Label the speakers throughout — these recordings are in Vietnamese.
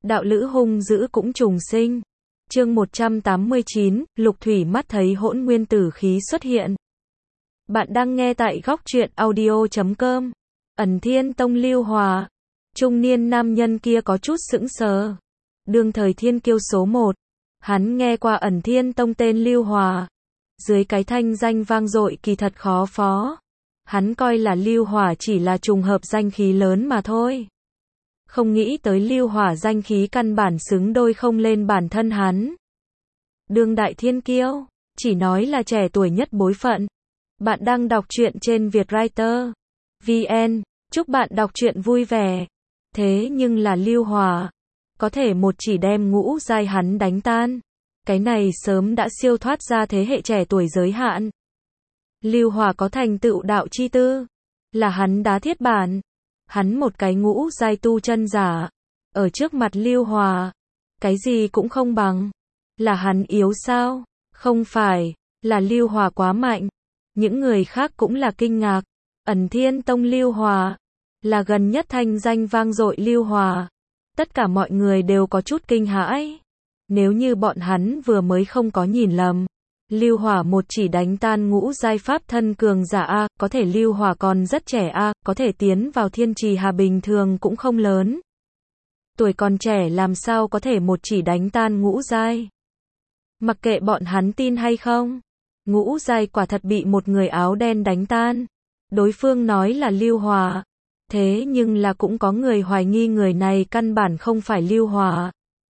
Speaker 1: đạo lữ hung dữ cũng trùng sinh. Chương 189, Lục Thủy mắt thấy hỗn nguyên tử khí xuất hiện. Bạn đang nghe tại góc truyện audio.com. Ẩn Thiên Tông Lưu Hòa. Trung niên nam nhân kia có chút sững sờ. Đương thời thiên kiêu số 1. Hắn nghe qua Ẩn Thiên Tông tên Lưu Hòa. Dưới cái thanh danh vang dội kỳ thật khó phó. Hắn coi là Lưu Hòa chỉ là trùng hợp danh khí lớn mà thôi. Không nghĩ tới Lưu Hỏa danh khí căn bản xứng đôi không lên bản thân hắn. Đương đại thiên kiêu, chỉ nói là trẻ tuổi nhất bối phận. Bạn đang đọc truyện trên Vietwriter VN, chúc bạn đọc truyện vui vẻ. Thế nhưng là Lưu Hỏa, có thể một chỉ đem ngũ giai hắn đánh tan. Cái này sớm đã siêu thoát ra thế hệ trẻ tuổi giới hạn. Lưu Hỏa có thành tựu đạo chi tư, là hắn đá thiết bản. Hắn một cái ngũ giai tu chân giả, ở trước mặt Lưu Hòa, cái gì cũng không bằng. Là hắn yếu sao? Không phải, là Lưu Hòa quá mạnh. Những người khác cũng là kinh ngạc. Ẩn Thiên Tông Lưu Hòa, là gần nhất thanh danh vang dội Lưu Hòa. Tất cả mọi người đều có chút kinh hãi. Nếu như bọn hắn vừa mới không có nhìn lầm, Lưu Hỏa một chỉ đánh tan ngũ giai pháp thân cường giả a, có thể Lưu Hỏa còn rất trẻ a, có thể tiến vào thiên trì hà bình thường cũng không lớn. Tuổi còn trẻ làm sao có thể một chỉ đánh tan ngũ giai? Mặc kệ bọn hắn tin hay không, ngũ giai quả thật bị một người áo đen đánh tan. Đối phương nói là Lưu Hỏa, thế nhưng là cũng có người hoài nghi người này căn bản không phải Lưu Hỏa,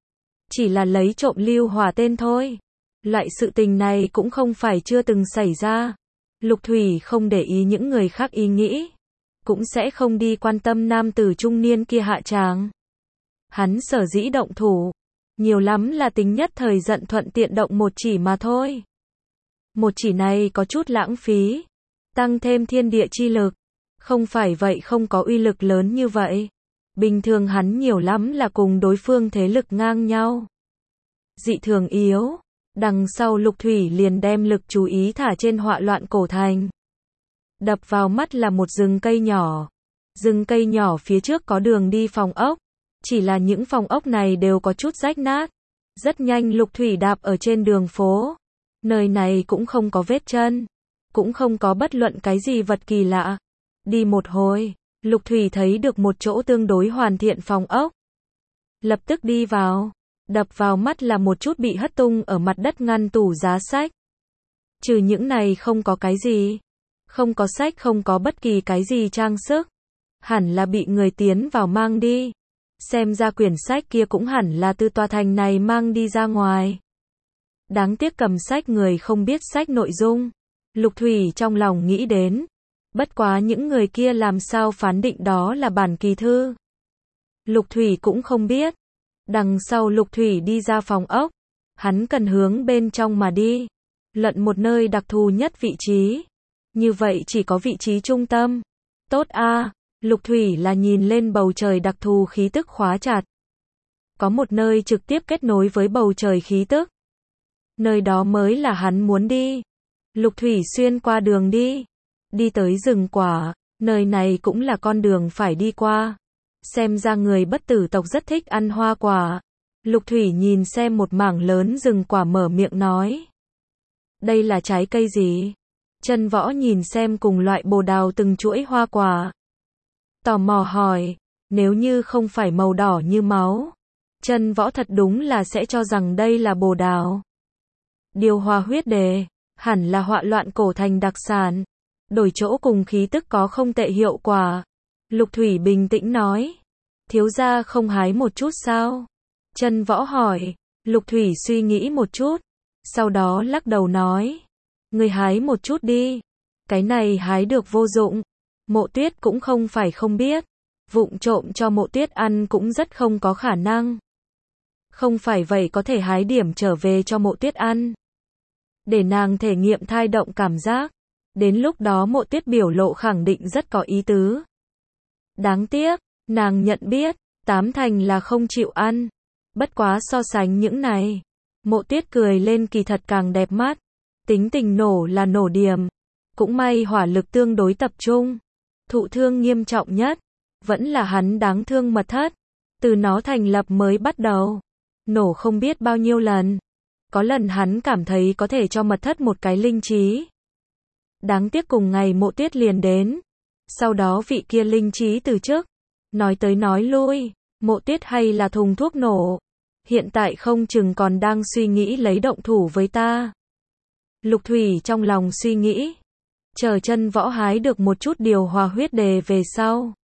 Speaker 1: chỉ là lấy trộm Lưu Hỏa tên thôi. Loại sự tình này cũng không phải chưa từng xảy ra. Lục Thủy không để ý những người khác ý nghĩ, cũng sẽ không đi quan tâm nam tử trung niên kia hạ tràng. Hắn sở dĩ động thủ, nhiều lắm là tính nhất thời giận thuận tiện động một chỉ mà thôi. Một chỉ này có chút lãng phí, tăng thêm thiên địa chi lực, không phải vậy không có uy lực lớn như vậy. Bình thường hắn nhiều lắm là cùng đối phương thế lực ngang nhau. Dị thường yếu. Đằng sau Lục Thủy liền đem lực chú ý thả trên họa loạn cổ thành. Đập vào mắt là một rừng cây nhỏ. Rừng cây nhỏ phía trước có đường đi phòng ốc. Chỉ là những phòng ốc này đều có chút rách nát. Rất nhanh Lục Thủy đạp ở trên đường phố. Nơi này cũng không có vết chân. Cũng không có bất luận cái gì vật kỳ lạ. Đi một hồi, Lục Thủy thấy được một chỗ tương đối hoàn thiện phòng ốc. Lập tức đi vào. Đập vào mắt là một chút bị hất tung ở mặt đất ngăn tủ giá sách. Trừ những này không có cái gì. Không có sách, không có bất kỳ cái gì trang sức. Hẳn là bị người tiến vào mang đi. Xem ra quyển sách kia cũng hẳn là từ tòa thành này mang đi ra ngoài. Đáng tiếc cầm sách người không biết sách nội dung. Lục Thủy trong lòng nghĩ đến. Bất quá những người kia làm sao phán định đó là bản kỳ thư. Lục Thủy cũng không biết. Đằng sau Lục Thủy đi ra phòng ốc, hắn cần hướng bên trong mà đi, lận một nơi đặc thù nhất vị trí. Như vậy chỉ có vị trí trung tâm. Tốt a, Lục Thủy là nhìn lên bầu trời đặc thù khí tức khóa chặt. Có một nơi trực tiếp kết nối với bầu trời khí tức. Nơi đó mới là hắn muốn đi. Lục Thủy xuyên qua đường đi, đi tới rừng quả, nơi này cũng là con đường phải đi qua. Xem ra người bất tử tộc rất thích ăn hoa quả. Lục Thủy nhìn xem một mảng lớn rừng quả mở miệng nói. Đây là trái cây gì? Chân Võ nhìn xem cùng loại bồ đào từng chuỗi hoa quả. Tò mò hỏi, nếu như không phải màu đỏ như máu, Chân Võ thật đúng là sẽ cho rằng đây là bồ đào. Điều hòa huyết đề, hẳn là họa loạn cổ thành đặc sản. Đổi chỗ cùng khí tức có không tệ hiệu quả. Lục Thủy bình tĩnh nói. Thiếu gia không hái một chút sao? Chân Võ hỏi. Lục Thủy suy nghĩ một chút, sau đó lắc đầu nói. Người hái một chút đi. Cái này hái được vô dụng. Mộ Tuyết cũng không phải không biết. Vụng trộm cho Mộ Tuyết ăn cũng rất không có khả năng. Không phải vậy có thể hái điểm trở về cho Mộ Tuyết ăn. Để nàng thể nghiệm thai động cảm giác. Đến lúc đó Mộ Tuyết biểu lộ khẳng định rất có ý tứ. Đáng tiếc, nàng nhận biết, 8 thành là không chịu ăn. Bất quá so sánh những này, Mộ Tuyết cười lên kỳ thật càng đẹp mắt. Tính tình nổ là nổ điểm. Cũng may hỏa lực tương đối tập trung. Thụ thương nghiêm trọng nhất vẫn là hắn đáng thương mật thất. Từ nó thành lập mới bắt đầu, nổ không biết bao nhiêu lần. Có lần hắn cảm thấy có thể cho mật thất một cái linh trí. Đáng tiếc cùng ngày Mộ Tuyết liền đến. Sau đó vị kia linh trí từ chức. Nói tới nói lui, Mộ Tuyết hay là thùng thuốc nổ. Hiện tại không chừng còn đang suy nghĩ lấy động thủ với ta. Lục Thủy trong lòng suy nghĩ. Chờ Chân Võ hái được một chút điều hòa huyết đề về sau.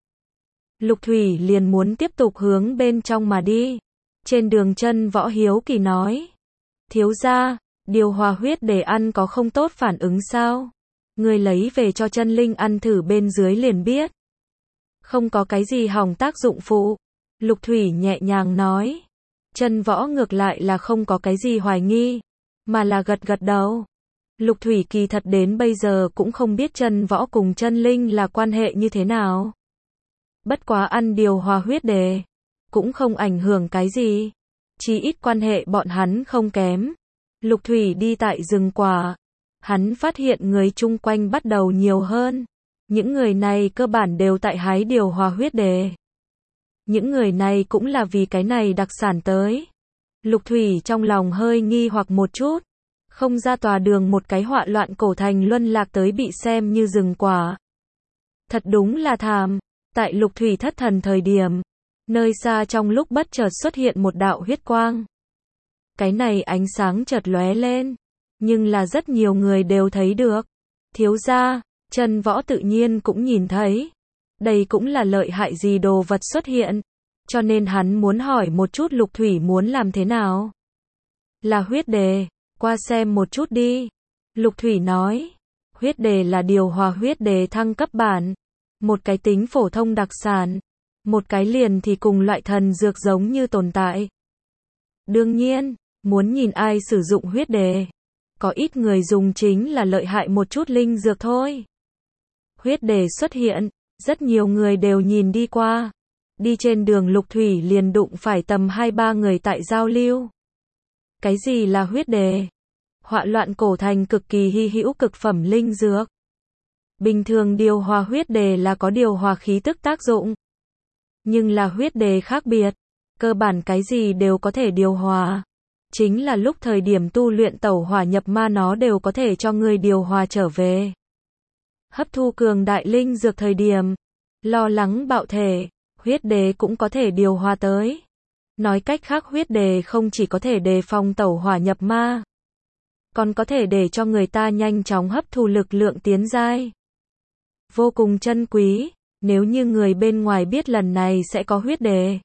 Speaker 1: Lục Thủy liền muốn tiếp tục hướng bên trong mà đi. Trên đường Chân Võ hiếu kỳ nói. Thiếu gia, điều hòa huyết đề ăn có không tốt phản ứng sao? Người lấy về cho Chân Linh ăn thử bên dưới liền biết. Không có cái gì hỏng tác dụng phụ. Lục Thủy nhẹ nhàng nói. Chân Võ ngược lại là không có cái gì hoài nghi, mà là gật gật đầu. Lục Thủy kỳ thật đến bây giờ cũng không biết Chân Võ cùng Chân Linh là quan hệ như thế nào. Bất quá ăn điều hòa huyết đề, cũng không ảnh hưởng cái gì. Chỉ ít quan hệ bọn hắn không kém. Lục Thủy đi tại rừng quả. Hắn phát hiện người chung quanh bắt đầu nhiều hơn. Những người này cơ bản đều tại hái điều hòa huyết đề. Những người này cũng là vì cái này đặc sản tới. Lục Thủy trong lòng hơi nghi hoặc một chút. Không ra tòa đường một cái họa loạn cổ thành luân lạc tới bị xem như rừng quả. Thật đúng là thảm. Tại Lục Thủy thất thần thời điểm, nơi xa trong lúc bất chợt xuất hiện một đạo huyết quang. Cái này ánh sáng chợt lóe lên, nhưng là rất nhiều người đều thấy được. Thiếu gia, Chân Võ tự nhiên cũng nhìn thấy. Đây cũng là lợi hại gì đồ vật xuất hiện, cho nên hắn muốn hỏi một chút Lục Thủy muốn làm thế nào. Là huyết đề, qua xem một chút đi. Lục Thủy nói, huyết đề là điều hòa huyết đề thăng cấp bản. Một cái tính phổ thông đặc sản, một cái liền thì cùng loại thần dược giống như tồn tại. Đương nhiên, muốn nhìn ai sử dụng huyết đề. Có ít người dùng chính là lợi hại một chút linh dược thôi. Huyết đề xuất hiện, rất nhiều người đều nhìn đi qua. Đi trên đường Lục Thủy liền đụng phải tầm 2-3 người tại giao lưu. Cái gì là huyết đề? Họa loạn cổ thành cực kỳ hy hữu cực phẩm linh dược. Bình thường điều hòa huyết đề là có điều hòa khí tức tác dụng. Nhưng là huyết đề khác biệt. Cơ bản cái gì đều có thể điều hòa. Chính là lúc thời điểm tu luyện tẩu hỏa nhập ma nó đều có thể cho người điều hòa trở về. Hấp thu cường đại linh dược thời điểm. Lo lắng bạo thể. Huyết đề cũng có thể điều hòa tới. Nói cách khác huyết đề không chỉ có thể đề phòng tẩu hỏa nhập ma. Còn có thể để cho người ta nhanh chóng hấp thu lực lượng tiến giai. Vô cùng chân quý, nếu như người bên ngoài biết lần này sẽ có huyết đề.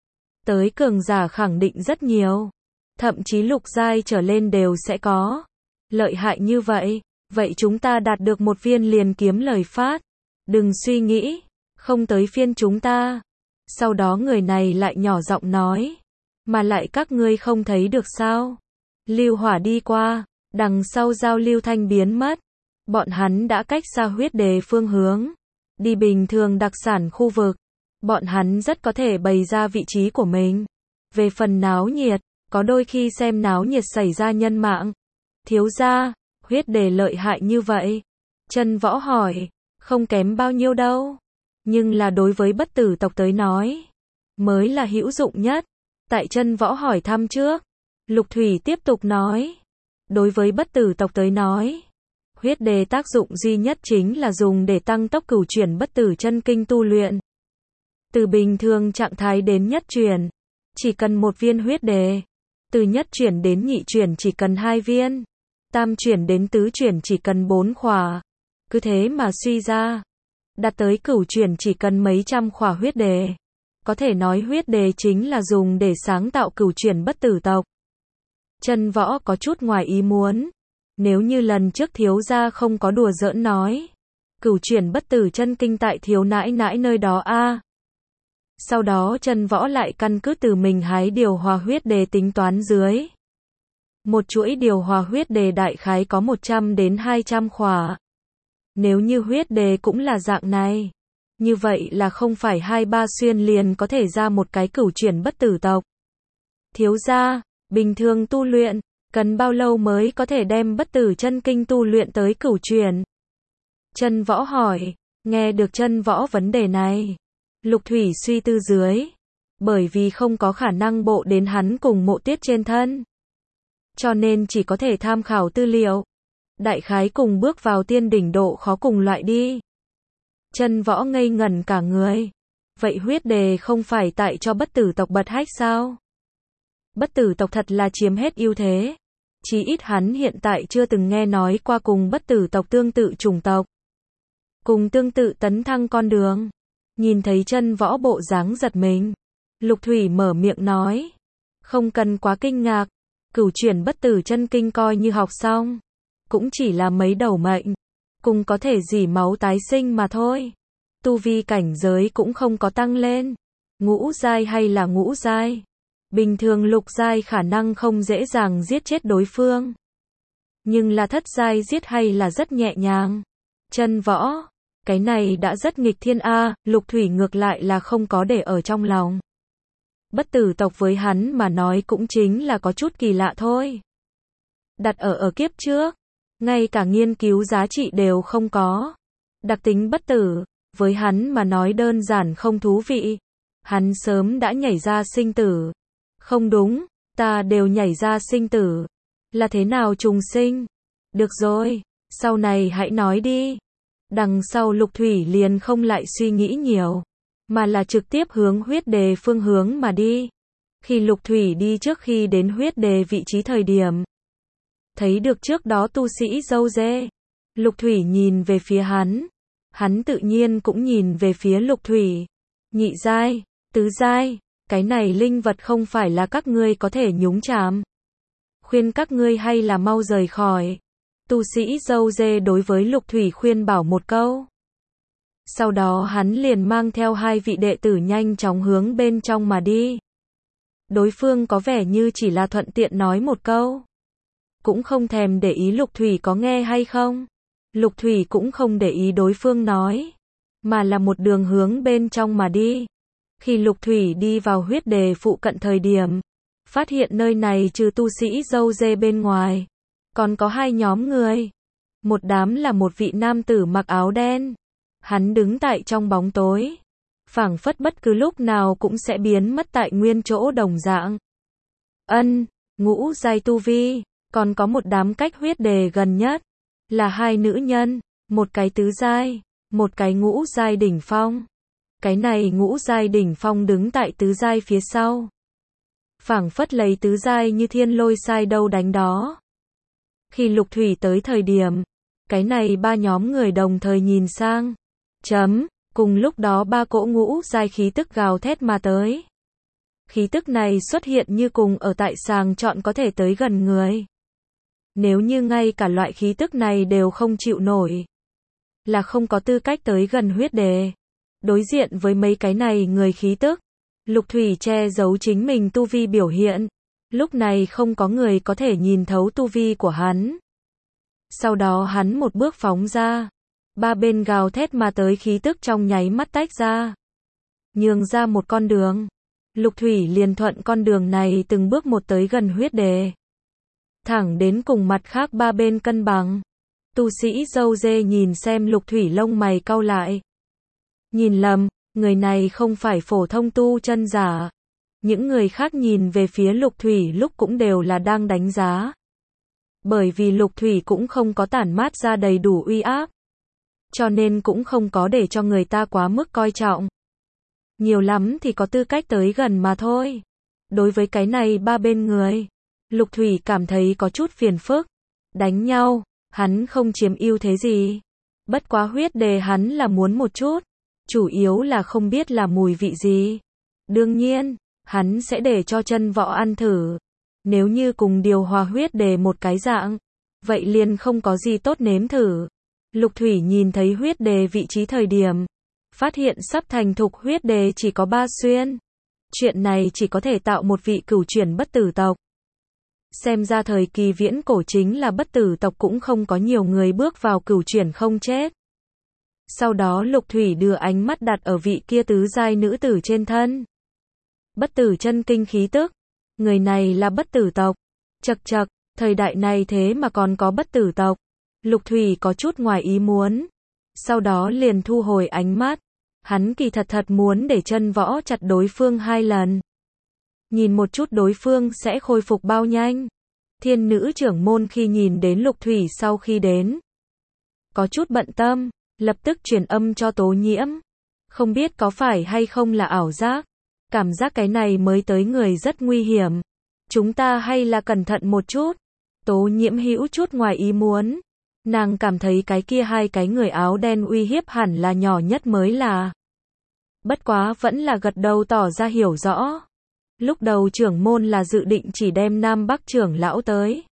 Speaker 1: Tới cường giả khẳng định rất nhiều. Thậm chí lục giai trở lên đều sẽ có. Lợi hại như vậy, vậy chúng ta đạt được một viên liền kiếm lời phát. Đừng suy nghĩ, không tới phiên chúng ta. Sau đó người này lại nhỏ giọng nói. Mà lại các ngươi không thấy được sao. Lưu hỏa đi qua, đằng sau giao lưu thanh biến mất. Bọn hắn đã cách xa huyết đề phương hướng. Đi bình thường đặc sản khu vực. Bọn hắn rất có thể bày ra vị trí của mình. Về phần náo nhiệt, có đôi khi xem náo nhiệt xảy ra nhân mạng. Thiếu gia, huyết đề lợi hại như vậy. Chân Võ hỏi, không kém bao nhiêu đâu. Nhưng là đối với bất tử tộc tới nói, mới là hữu dụng nhất. Tại Chân Võ hỏi thăm trước, Lục Thủy tiếp tục nói. Đối với bất tử tộc tới nói, huyết đề tác dụng duy nhất chính là dùng để tăng tốc cửu chuyển bất tử chân kinh tu luyện. Từ bình thường trạng thái đến nhất chuyển, chỉ cần một viên huyết đề. Từ nhất chuyển đến nhị chuyển chỉ cần 2 viên. Tam chuyển đến tứ chuyển chỉ cần 4 khỏa. Cứ thế mà suy ra. Đạt tới cửu chuyển chỉ cần mấy trăm khỏa huyết đề. Có thể nói huyết đề chính là dùng để sáng tạo cửu chuyển bất tử tộc. Chân Võ có chút ngoài ý muốn. Nếu như lần trước thiếu gia không có đùa giỡn nói. Cửu chuyển bất tử chân kinh tại thiếu nãi nãi nơi đó a. Sau đó Chân Võ lại căn cứ từ mình hái điều hòa huyết đề tính toán dưới. Một chuỗi điều hòa huyết đề đại khái có 100 đến 200 khỏa. Nếu như huyết đề cũng là dạng này, như vậy là không phải 2-3 xuyên liền có thể ra một cái cửu chuyển bất tử tộc. Thiếu gia, bình thường tu luyện, cần bao lâu mới có thể đem bất tử chân kinh tu luyện tới cửu chuyển? Chân Võ hỏi, nghe được Chân Võ vấn đề này. Lục Thủy suy tư dưới. Bởi vì không có khả năng bộ đến hắn cùng mộ tiết trên thân. Cho nên chỉ có thể tham khảo tư liệu. Đại khái cùng bước vào tiên đỉnh độ khó cùng loại đi. Chân Võ ngây ngẩn cả người. Vậy huyết đề không phải tại cho bất tử tộc bật hách sao? Bất tử tộc thật là chiếm hết ưu thế. Chí ít hắn hiện tại chưa từng nghe nói qua cùng bất tử tộc tương tự chủng tộc. Cùng tương tự tấn thăng con đường. Nhìn thấy Chân Võ bộ dáng giật mình. Lục Thủy mở miệng nói. Không cần quá kinh ngạc. Cửu chuyển bất tử chân kinh coi như học xong. Cũng chỉ là mấy đầu mệnh. Cùng có thể dỉ máu tái sinh mà thôi. Tu vi cảnh giới cũng không có tăng lên. Ngũ giai hay là ngũ giai. Bình thường lục giai khả năng không dễ dàng giết chết đối phương. Nhưng là thất giai giết hay là rất nhẹ nhàng. Chân Võ. Cái này đã rất nghịch thiên a. Lục Thủy ngược lại là không có để ở trong lòng. Bất tử tộc với hắn mà nói cũng chính là có chút kỳ lạ thôi. Đặt ở kiếp trước. Ngay cả nghiên cứu giá trị đều không có. Đặc tính bất tử. Với hắn mà nói đơn giản không thú vị. Hắn sớm đã nhảy ra sinh tử. Không đúng, ta đều nhảy ra sinh tử. Là thế nào trùng sinh? Được rồi, sau này hãy nói đi. Đằng sau Lục Thủy liền không lại suy nghĩ nhiều. Mà là trực tiếp hướng huyết đề phương hướng mà đi. Khi Lục Thủy đi trước khi đến huyết đề vị trí thời điểm. Thấy được trước đó tu sĩ râu dê. Lục Thủy nhìn về phía hắn. Hắn tự nhiên cũng nhìn về phía Lục Thủy. Nhị giai, tứ giai, cái này linh vật không phải là các ngươi có thể nhúng chạm. Khuyên các ngươi hay là mau rời khỏi. Tu sĩ râu dê đối với Lục Thủy khuyên bảo một câu. Sau đó hắn liền mang theo hai vị đệ tử nhanh chóng hướng bên trong mà đi. Đối phương có vẻ như chỉ là thuận tiện nói một câu. Cũng không thèm để ý Lục Thủy có nghe hay không. Lục Thủy cũng không để ý đối phương nói. Mà là một đường hướng bên trong mà đi. Khi Lục Thủy đi vào huyết đề phụ cận thời điểm. Phát hiện nơi này trừ tu sĩ râu dê bên ngoài. Còn có hai nhóm người. Một đám là một vị nam tử mặc áo đen. Hắn đứng tại trong bóng tối. Phảng phất bất cứ lúc nào cũng sẽ biến mất tại nguyên chỗ đồng dạng. Ngũ giai tu vi. Còn có một đám cách huyết đề gần nhất. Là hai nữ nhân. Một cái tứ giai. Một cái ngũ giai đỉnh phong. Cái này ngũ giai đỉnh phong đứng tại tứ giai phía sau. Phảng phất lấy tứ giai như thiên lôi sai đâu đánh đó. Khi Lục Thủy tới thời điểm. Cái này ba nhóm người đồng thời nhìn sang. Cùng lúc đó ba cỗ ngũ giai khí tức gào thét mà tới. Khí tức này xuất hiện như cùng ở tại sàng chọn có thể tới gần người. Nếu như ngay cả loại khí tức này đều không chịu nổi. Là không có tư cách tới gần huyết đề. Đối diện với mấy cái này người khí tức. Lục Thủy che giấu chính mình tu vi biểu hiện. Lúc này không có người có thể nhìn thấu tu vi của hắn. Sau đó hắn một bước phóng ra. Ba bên gào thét mà tới khí tức trong nháy mắt tách ra. Nhường ra một con đường. Lục Thủy liền thuận con đường này từng bước một tới gần huyết đề. Thẳng đến cùng mặt khác ba bên cân bằng. Tu sĩ râu dê nhìn xem Lục Thủy lông mày cau lại. Nhìn lầm, người này không phải phổ thông tu chân giả. Những người khác nhìn về phía Lục Thủy lúc cũng đều là đang đánh giá. Bởi vì Lục Thủy cũng không có tản mát ra đầy đủ uy áp. Cho nên cũng không có để cho người ta quá mức coi trọng. Nhiều lắm thì có tư cách tới gần mà thôi. Đối với cái này ba bên người. Lục Thủy cảm thấy có chút phiền phức. Đánh nhau, hắn không chiếm ưu thế gì. Bất quá huyết đề hắn là muốn một chút. Chủ yếu là không biết là mùi vị gì. Đương nhiên, hắn sẽ để cho Chân Võ ăn thử. Nếu như cùng điều hòa huyết đề một cái dạng. Vậy liền không có gì tốt nếm thử. Lục Thủy nhìn thấy huyết đề vị trí thời điểm. Phát hiện sắp thành thục huyết đề chỉ có 3 xuyên. Chuyện này chỉ có thể tạo một vị cửu chuyển bất tử tộc. Xem ra thời kỳ viễn cổ chính là bất tử tộc cũng không có nhiều người bước vào cửu chuyển không chết. Sau đó Lục Thủy đưa ánh mắt đặt ở vị kia tứ giai nữ tử trên thân. Bất tử chân kinh khí tức. Người này là bất tử tộc. Chậc, thời đại này thế mà còn có bất tử tộc. Lục Thủy có chút ngoài ý muốn. Sau đó liền thu hồi ánh mắt. Hắn kỳ thật muốn để chân võ chặt đối phương 2 lần. Nhìn một chút đối phương sẽ khôi phục bao nhanh. Thiên nữ trưởng môn khi nhìn đến Lục Thủy sau khi đến, có chút bận tâm, lập tức truyền âm cho Tố Nhiễm. Không biết có phải hay không là ảo giác. Cảm giác cái này mới tới người rất nguy hiểm. Chúng ta hay là cẩn thận một chút. Tố Nhiễm hữu chút ngoài ý muốn. Nàng cảm thấy cái kia 2 cái người áo đen uy hiếp hẳn là nhỏ nhất mới là. Bất quá vẫn là gật đầu tỏ ra hiểu rõ. Lúc đầu trưởng môn là dự định chỉ đem Nam Bắc trưởng lão tới.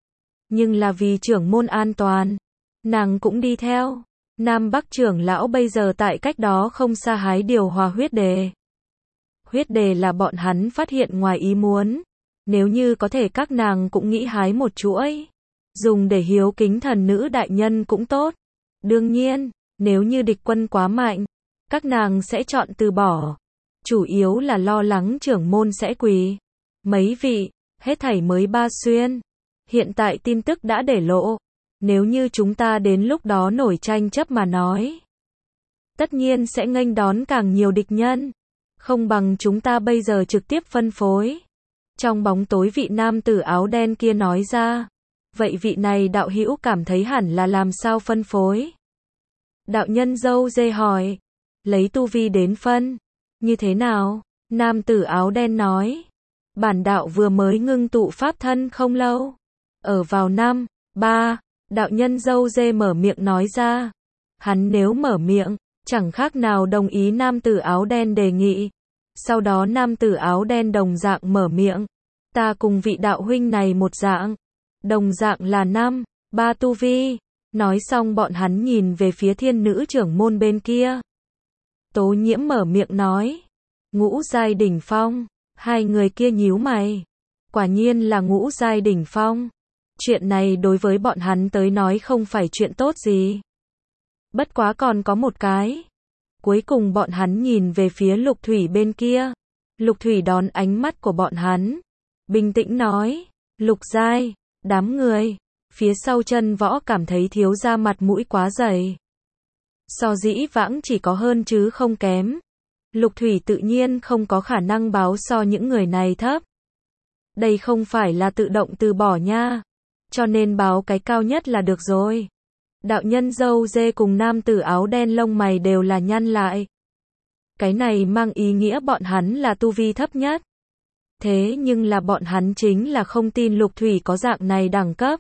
Speaker 1: Nhưng là vì trưởng môn an toàn, nàng cũng đi theo. Nam Bắc trưởng lão bây giờ tại cách đó không xa hái điều hòa huyết đề. Huyết đề là bọn hắn phát hiện ngoài ý muốn. Nếu như có thể các nàng cũng nghĩ hái một chuỗi. Dùng để hiếu kính thần nữ đại nhân cũng tốt. Đương nhiên, nếu như địch quân quá mạnh, các nàng sẽ chọn từ bỏ. Chủ yếu là lo lắng trưởng môn sẽ quỳ. Mấy vị, hết thảy mới 3 xuyên. Hiện tại tin tức đã để lộ. Nếu như chúng ta đến lúc đó nổi tranh chấp mà nói, tất nhiên sẽ nghênh đón càng nhiều địch nhân. Không bằng chúng ta bây giờ trực tiếp phân phối. Trong bóng tối vị nam tử áo đen kia nói ra. Vậy vị này đạo hữu cảm thấy hẳn là làm sao phân phối? Đạo nhân dâu dê hỏi. Lấy tu vi đến phân. Như thế nào? Nam tử áo đen nói. Bản đạo vừa mới ngưng tụ pháp thân không lâu. Ở vào năm, 3, đạo nhân dâu dê mở miệng nói ra. Hắn nếu mở miệng, chẳng khác nào đồng ý nam tử áo đen đề nghị. Sau đó nam tử áo đen đồng dạng mở miệng. Ta cùng vị đạo huynh này một dạng. Đồng dạng là 5, 3 tu vi. Nói xong bọn hắn nhìn về phía thiên nữ trưởng môn bên kia. Tố Nhiễm mở miệng nói. Ngũ giai đỉnh phong. 2 người kia nhíu mày. Quả nhiên là ngũ giai đỉnh phong. Chuyện này đối với bọn hắn tới nói không phải chuyện tốt gì. Bất quá còn có một cái. Cuối cùng bọn hắn nhìn về phía Lục Thủy bên kia. Lục Thủy đón ánh mắt của bọn hắn. Bình tĩnh nói. Lục giai, đám người. Phía sau chân võ cảm thấy thiếu ra mặt mũi quá dày. So dĩ vãng chỉ có hơn chứ không kém. Lục Thủy tự nhiên không có khả năng báo so những người này thấp. Đây không phải là tự động từ bỏ nha. Cho nên báo cái cao nhất là được rồi. Đạo nhân dâu dê cùng nam tử áo đen lông mày đều là nhăn lại. Cái này mang ý nghĩa bọn hắn là tu vi thấp nhất. Thế nhưng là bọn hắn chính là không tin Lục Thủy có dạng này đẳng cấp.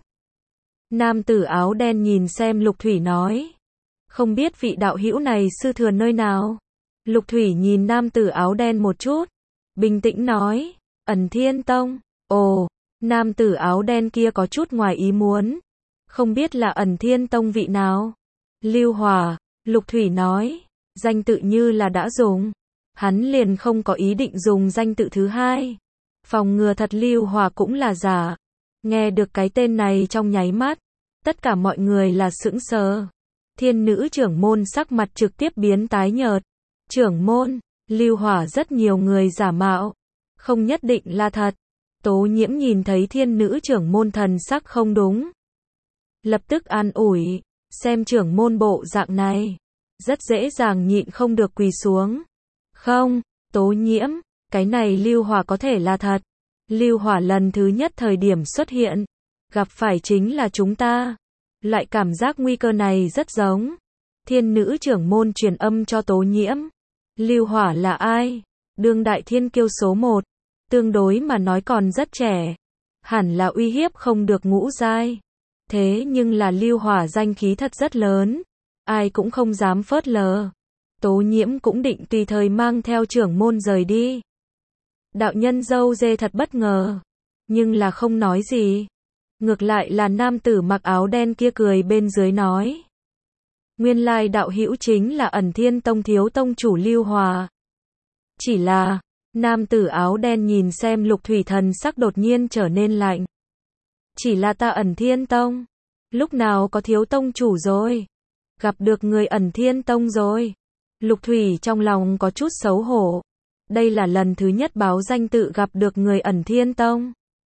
Speaker 1: Nam tử áo đen nhìn xem Lục Thủy nói. Không biết vị đạo hữu này sư thừa nơi nào. Lục Thủy nhìn nam tử áo đen một chút. Bình tĩnh nói. Ẩn Thiên Tông. Ồ, nam tử áo đen kia có chút ngoài ý muốn. Không biết là Ẩn Thiên Tông vị nào. Lưu Hỏa. Lục Thủy nói. Danh tự như là đã dùng. Hắn liền không có ý định dùng danh tự thứ hai. Phòng ngừa thật Lưu Hỏa cũng là giả. Nghe được cái tên này trong nháy mắt. Tất cả mọi người là sững sờ. Thiên nữ trưởng môn sắc mặt trực tiếp biến tái nhợt. Trưởng môn, Lưu Hỏa rất nhiều người giả mạo. Không nhất định là thật. Tố Nhiễm nhìn thấy thiên nữ trưởng môn thần sắc không đúng. Lập tức an ủi. Xem trưởng môn bộ dạng này. Rất dễ dàng nhịn không được quỳ xuống. Không, Tố Nhiễm, cái này Lưu Hỏa có thể là thật. Lưu Hỏa lần thứ nhất thời điểm xuất hiện. Gặp phải chính là chúng ta. Loại cảm giác nguy cơ này rất giống. Thiên nữ trưởng môn truyền âm cho Tố Nhiễm. Lưu Hỏa là ai? Đương đại thiên kiêu số 1. Tương đối mà nói còn rất trẻ. Hẳn là uy hiếp không được ngũ giai. Thế nhưng là Lưu Hỏa danh khí thật rất lớn. Ai cũng không dám phớt lờ. Tố Nhiễm cũng định tùy thời mang theo trưởng môn rời đi. Đạo nhân dâu dê thật bất ngờ. Nhưng là không nói gì. Ngược lại là nam tử mặc áo đen kia cười bên dưới nói. Nguyên lai đạo hữu chính là Ẩn Thiên Tông thiếu tông chủ Lưu Hỏa. Chỉ là, nam tử áo đen nhìn xem Lục Thủy thần sắc đột nhiên trở nên lạnh. Chỉ là ta Ẩn Thiên Tông. Lúc nào có thiếu tông chủ rồi. Gặp được người Ẩn Thiên Tông rồi. Lục Thủy trong lòng có chút xấu hổ. Đây là lần thứ nhất báo danh tự gặp được người Ẩn Thiên Tông.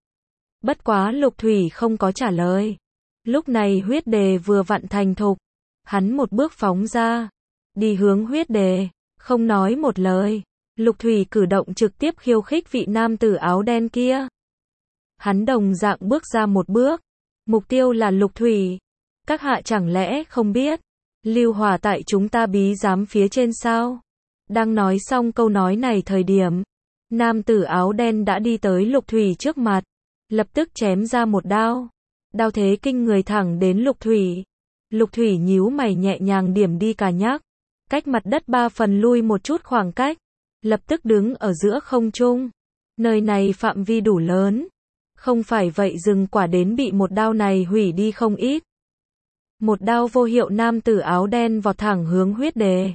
Speaker 1: Bất quá Lục Thủy không có trả lời. Lúc này huyết đề vừa vặn thành thục. Hắn một bước phóng ra. Đi hướng huyết đề. Không nói một lời, Lục Thủy cử động trực tiếp khiêu khích vị nam tử áo đen kia. Hắn đồng dạng bước ra một bước. Mục tiêu là Lục Thủy. Các hạ chẳng lẽ không biết, lưu hỏa tại chúng ta bí giám phía trên sao? Đang nói xong câu nói này thời điểm, nam tử áo đen đã đi tới Lục Thủy trước mặt, lập tức chém ra một đao. Đao thế kinh người thẳng đến Lục Thủy. Lục Thủy nhíu mày nhẹ nhàng điểm đi cà nhắc, cách mặt đất 3 phần lui một chút khoảng cách, lập tức đứng ở giữa không trung. Nơi này phạm vi đủ lớn, không phải vậy rừng quả đến bị một đao này hủy đi không ít. Một đao vô hiệu nam tử áo đen vọt thẳng hướng huyết đề.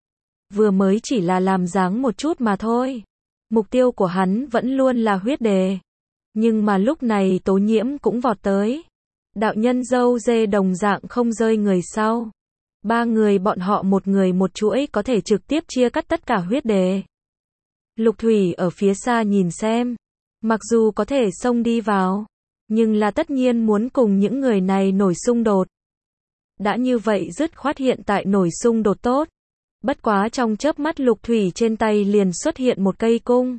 Speaker 1: Vừa mới chỉ là làm dáng một chút mà thôi. Mục tiêu của hắn vẫn luôn là huyết đề. Nhưng mà lúc này Tố Nhiễm cũng vọt tới. Đạo nhân dâu dê đồng dạng không rơi người sau. 3 người bọn họ một người một chuỗi có thể trực tiếp chia cắt tất cả huyết đề. Lục Thủy ở phía xa nhìn xem. Mặc dù có thể xông đi vào, nhưng là tất nhiên muốn cùng những người này nổi xung đột. Đã như vậy dứt khoát hiện tại nổi xung đột tốt. Bất quá trong chớp mắt Lục Thủy trên tay liền xuất hiện một cây cung.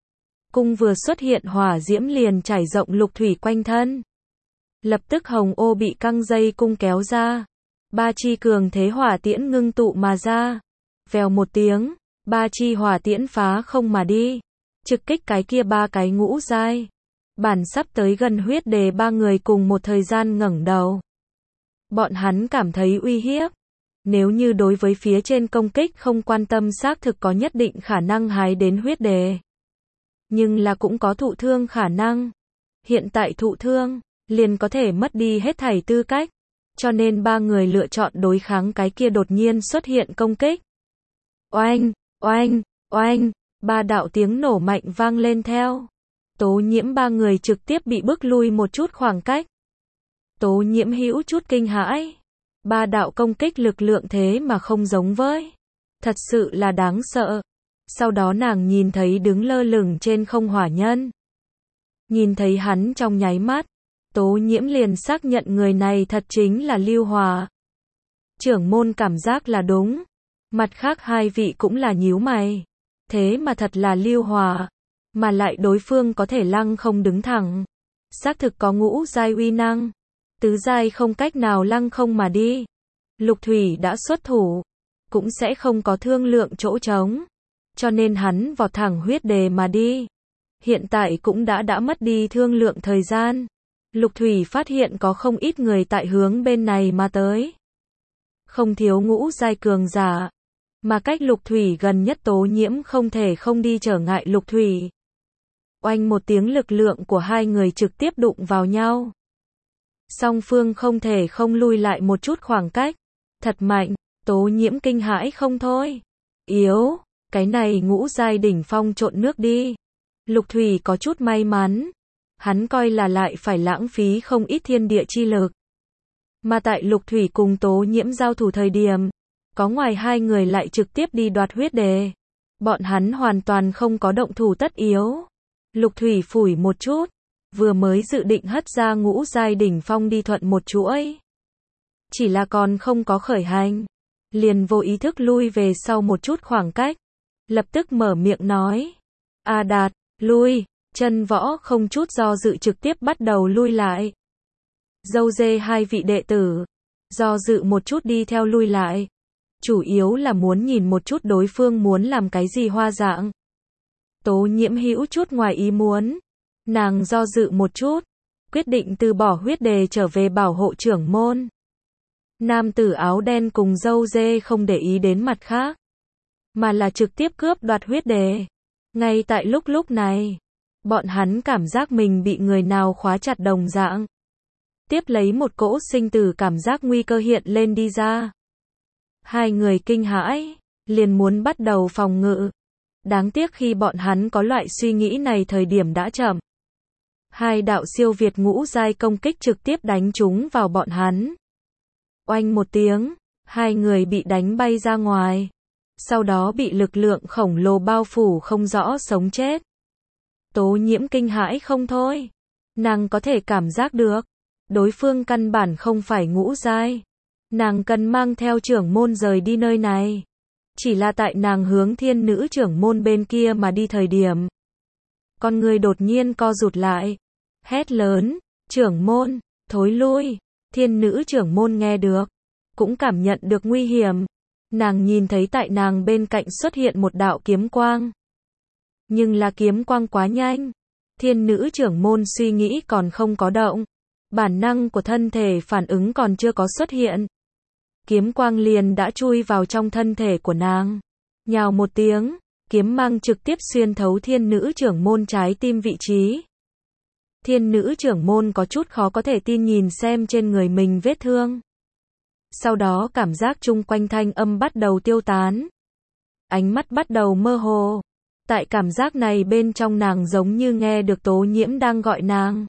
Speaker 1: Cung vừa xuất hiện hỏa diễm liền trải rộng Lục Thủy quanh thân. Lập tức hồng ô bị căng dây cung kéo ra. 3 chi cường thế hỏa tiễn ngưng tụ mà ra. Vèo một tiếng, 3 chi hỏa tiễn phá không mà đi. Trực kích cái kia 3 cái ngũ giai. Bản sắp tới gần huyết đề 3 người cùng một thời gian ngẩng đầu. Bọn hắn cảm thấy uy hiếp. Nếu như đối với phía trên công kích không quan tâm xác thực có nhất định khả năng hái đến huyết đề. Nhưng là cũng có thụ thương khả năng. Hiện tại thụ thương, liền có thể mất đi hết thảy tư cách. Cho nên 3 người lựa chọn đối kháng cái kia đột nhiên xuất hiện công kích. Oanh, oanh, oanh, 3 đạo tiếng nổ mạnh vang lên theo. Tố Nhiễm 3 người trực tiếp bị bức lui một chút khoảng cách. Tố Nhiễm hữu chút kinh hãi. 3 đạo công kích lực lượng thế mà không giống với. Thật sự là đáng sợ. Sau đó nàng nhìn thấy đứng lơ lửng trên không hỏa nhân. Nhìn thấy hắn trong nháy mắt, Tố Nhiễm liền xác nhận người này thật chính là Lưu Hòa. Trưởng môn cảm giác là đúng. Mặt khác 2 vị cũng là nhíu mày. Thế mà thật là Lưu Hòa. Mà lại đối phương có thể lăng không đứng thẳng. Xác thực có ngũ giai uy năng. Tứ giai không cách nào lăng không mà đi. Lục Thủy đã xuất thủ. Cũng sẽ không có thương lượng chỗ trống. Cho nên hắn vọt thẳng huyết đề mà đi. Hiện tại cũng đã mất đi thương lượng thời gian. Lục Thủy phát hiện có không ít người tại hướng bên này mà tới. Không thiếu ngũ giai cường giả. Mà cách Lục Thủy gần nhất Tố Nhiễm không thể không đi trở ngại Lục Thủy. Oanh một tiếng lực lượng của 2 người trực tiếp đụng vào nhau. Song phương không thể không lui lại một chút khoảng cách. Thật mạnh, Tố Nhiễm kinh hãi không thôi. Yếu, cái này ngũ giai đỉnh phong trộn nước đi. Lục Thủy có chút may mắn. Hắn coi là lại phải lãng phí không ít thiên địa chi lực. Mà tại Lục Thủy cùng Tố Nhiễm giao thủ thời điểm, có ngoài 2 người lại trực tiếp đi đoạt huyết đề. Bọn hắn hoàn toàn không có động thủ tất yếu. Lục Thủy phủi một chút, vừa mới dự định hất ra ngũ giai đỉnh phong đi thuận một chuỗi. Chỉ là còn không có khởi hành, liền vô ý thức lui về sau một chút khoảng cách, lập tức mở miệng nói: "A Đạt, lui." Chân Võ không chút do dự trực tiếp bắt đầu lui lại. Dâu dê 2 vị đệ tử, do dự một chút đi theo lui lại. Chủ yếu là muốn nhìn một chút đối phương muốn làm cái gì hoa dạng. Tố Nhiễm hữu chút ngoài ý muốn. Nàng do dự một chút, quyết định từ bỏ huyết đề trở về bảo hộ trưởng môn. Nam tử áo đen cùng dâu dê không để ý đến mặt khác, mà là trực tiếp cướp đoạt huyết đề. Ngay tại lúc này, bọn hắn cảm giác mình bị người nào khóa chặt đồng dạng. Tiếp lấy một cỗ sinh tử cảm giác nguy cơ hiện lên đi ra. 2 người kinh hãi, liền muốn bắt đầu phòng ngự. Đáng tiếc khi bọn hắn có loại suy nghĩ này thời điểm đã chậm. 2 đạo siêu việt ngũ giai công kích trực tiếp đánh trúng vào bọn hắn. Oanh một tiếng, 2 người bị đánh bay ra ngoài. Sau đó bị lực lượng khổng lồ bao phủ không rõ sống chết. Tố Nhiễm kinh hãi không thôi. Nàng có thể cảm giác được, đối phương căn bản không phải ngũ giai. Nàng cần mang theo trưởng môn rời đi nơi này. Chỉ là tại nàng hướng thiên nữ trưởng môn bên kia mà đi thời điểm. Con người đột nhiên co rụt lại. Hét lớn, trưởng môn, thối lui. Thiên nữ trưởng môn nghe được. Cũng cảm nhận được nguy hiểm. Nàng nhìn thấy tại nàng bên cạnh xuất hiện một đạo kiếm quang. Nhưng là kiếm quang quá nhanh. Thiên nữ trưởng môn suy nghĩ còn không có động. Bản năng của thân thể phản ứng còn chưa có xuất hiện. Kiếm quang liền đã chui vào trong thân thể của nàng. Nhào một tiếng, kiếm mang trực tiếp xuyên thấu thiên nữ trưởng môn trái tim vị trí. Thiên nữ trưởng môn có chút khó có thể tin nhìn xem trên người mình vết thương. Sau đó cảm giác chung quanh thanh âm bắt đầu tiêu tán. Ánh mắt bắt đầu mơ hồ. Tại cảm giác này bên trong nàng giống như nghe được Tố Nhiễm đang gọi nàng.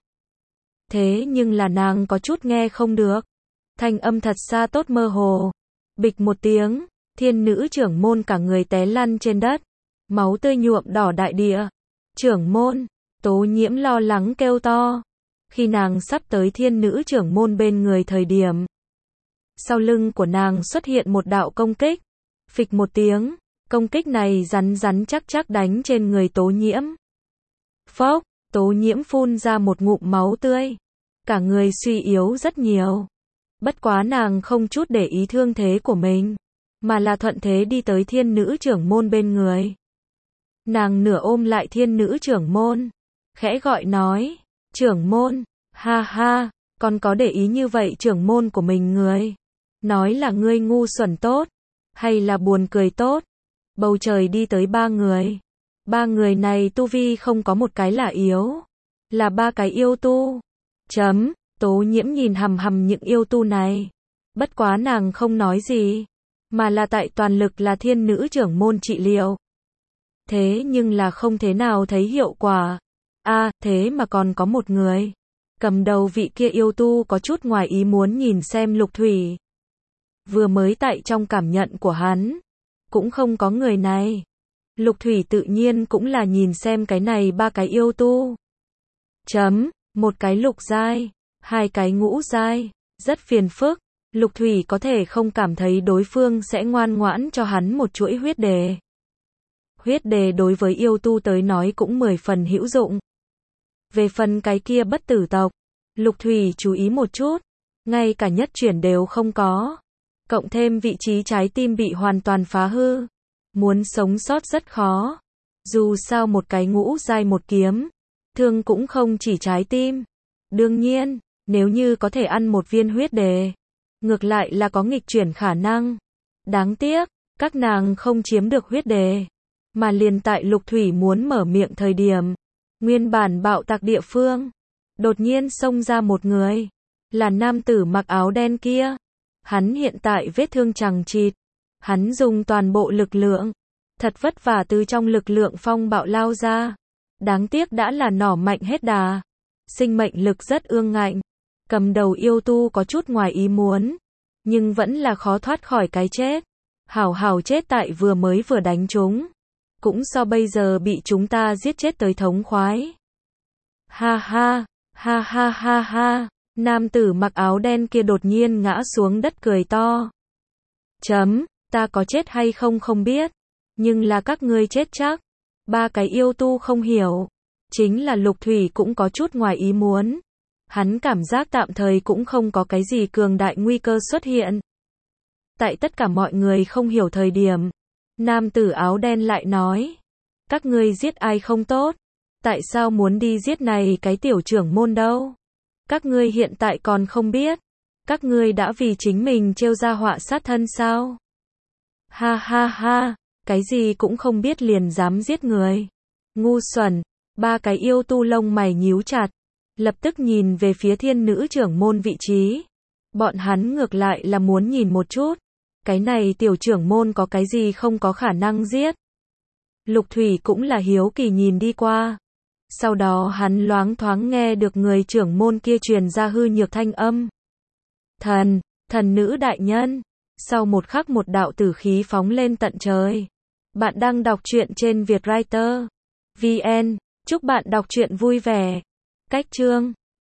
Speaker 1: Thế nhưng là nàng có chút nghe không được. Thanh âm thật xa tốt mơ hồ. Bịch một tiếng, thiên nữ trưởng môn cả người té lăn trên đất. Máu tươi nhuộm đỏ đại địa. Trưởng môn, Tố Nhiễm lo lắng kêu to. Khi nàng sắp tới thiên nữ trưởng môn bên người thời điểm. Sau lưng của nàng xuất hiện một đạo công kích. Phịch một tiếng, công kích này rắn rắn chắc chắc đánh trên người Tố Nhiễm. Phốc, Tố Nhiễm phun ra một ngụm máu tươi. Cả người suy yếu rất nhiều. Bất quá nàng không chút để ý thương thế của mình, mà là thuận thế đi tới thiên nữ trưởng môn bên người. Nàng nửa ôm lại thiên nữ trưởng môn, khẽ gọi nói, trưởng môn, ha ha, con có để ý như vậy trưởng môn của mình người. Nói là ngươi ngu xuẩn tốt, hay là buồn cười tốt. Bầu trời đi tới ba người. Ba người này tu vi không có một cái là yếu. Là ba cái yêu tu. Tố Nhiễm nhìn hằm hằm những yêu tu này. Bất quá nàng không nói gì. Mà là tại toàn lực là thiên nữ trưởng môn trị liệu. Thế nhưng là không thế nào thấy hiệu quả. Thế mà còn có một người. Cầm đầu vị kia yêu tu có chút ngoài ý muốn nhìn xem Lục Thủy. Vừa mới tại trong cảm nhận của hắn. Cũng không có người này. Lục Thủy tự nhiên cũng là nhìn xem cái này ba cái yêu tu. Một cái lục giai, hai cái ngũ giai, rất phiền phức. Lục Thủy có thể không cảm thấy đối phương sẽ ngoan ngoãn cho hắn một chuỗi huyết đề. Huyết đề đối với yêu tu tới nói cũng 10 phần hữu dụng. Về phần cái kia bất tử tộc, Lục Thủy chú ý một chút, ngay cả nhất chuyển đều không có. Cộng thêm vị trí trái tim bị hoàn toàn phá hư. Muốn sống sót rất khó. Dù sao một cái ngũ giai một kiếm, thương cũng không chỉ trái tim. Đương nhiên, nếu như có thể ăn một viên huyết đề, ngược lại là có nghịch chuyển khả năng. Đáng tiếc, các nàng không chiếm được huyết đề. Mà liền tại Lục Thủy muốn mở miệng thời điểm, nguyên bản bạo tạc địa phương, đột nhiên xông ra một người. Là nam tử mặc áo đen kia. Hắn hiện tại vết thương chằng chịt. Hắn dùng toàn bộ lực lượng. Thật vất vả từ trong lực lượng phong bạo lao ra. Đáng tiếc đã là nỏ mạnh hết đà. Sinh mệnh lực rất ương ngạnh. Cầm đầu yêu tu có chút ngoài ý muốn. Nhưng vẫn là khó thoát khỏi cái chết. Hảo chết tại vừa mới vừa đánh chúng. Cũng so bây giờ bị chúng ta giết chết tới thống khoái. Ha ha, ha ha ha ha. Nam tử mặc áo đen kia đột nhiên ngã xuống đất cười to. Ta có chết hay không không biết. Nhưng là các ngươi chết chắc. Ba cái yêu tu không hiểu. Chính là Lục Thủy cũng có chút ngoài ý muốn. Hắn cảm giác tạm thời cũng không có cái gì cường đại nguy cơ xuất hiện. Tại tất cả mọi người không hiểu thời điểm. Nam tử áo đen lại nói. Các ngươi giết ai không tốt. Tại sao muốn đi giết này cái tiểu trưởng môn đâu? Các ngươi hiện tại còn không biết. Các ngươi đã vì chính mình trêu ra họa sát thân sao? Ha ha ha, cái gì cũng không biết liền dám giết người. Ngu xuẩn, ba cái yêu tu lông mày nhíu chặt. Lập tức nhìn về phía thiên nữ trưởng môn vị trí. Bọn hắn ngược lại là muốn nhìn một chút. Cái này tiểu trưởng môn có cái gì không có khả năng giết. Lục Thủy cũng là hiếu kỳ nhìn đi qua. Sau đó hắn loáng thoáng nghe được người trưởng môn kia truyền ra hư nhược thanh âm. Thần nữ đại nhân. Sau một khắc một đạo tử khí phóng lên tận trời. Bạn đang đọc truyện trên Vietwriter.vn. Chúc bạn đọc truyện vui vẻ. Cách chương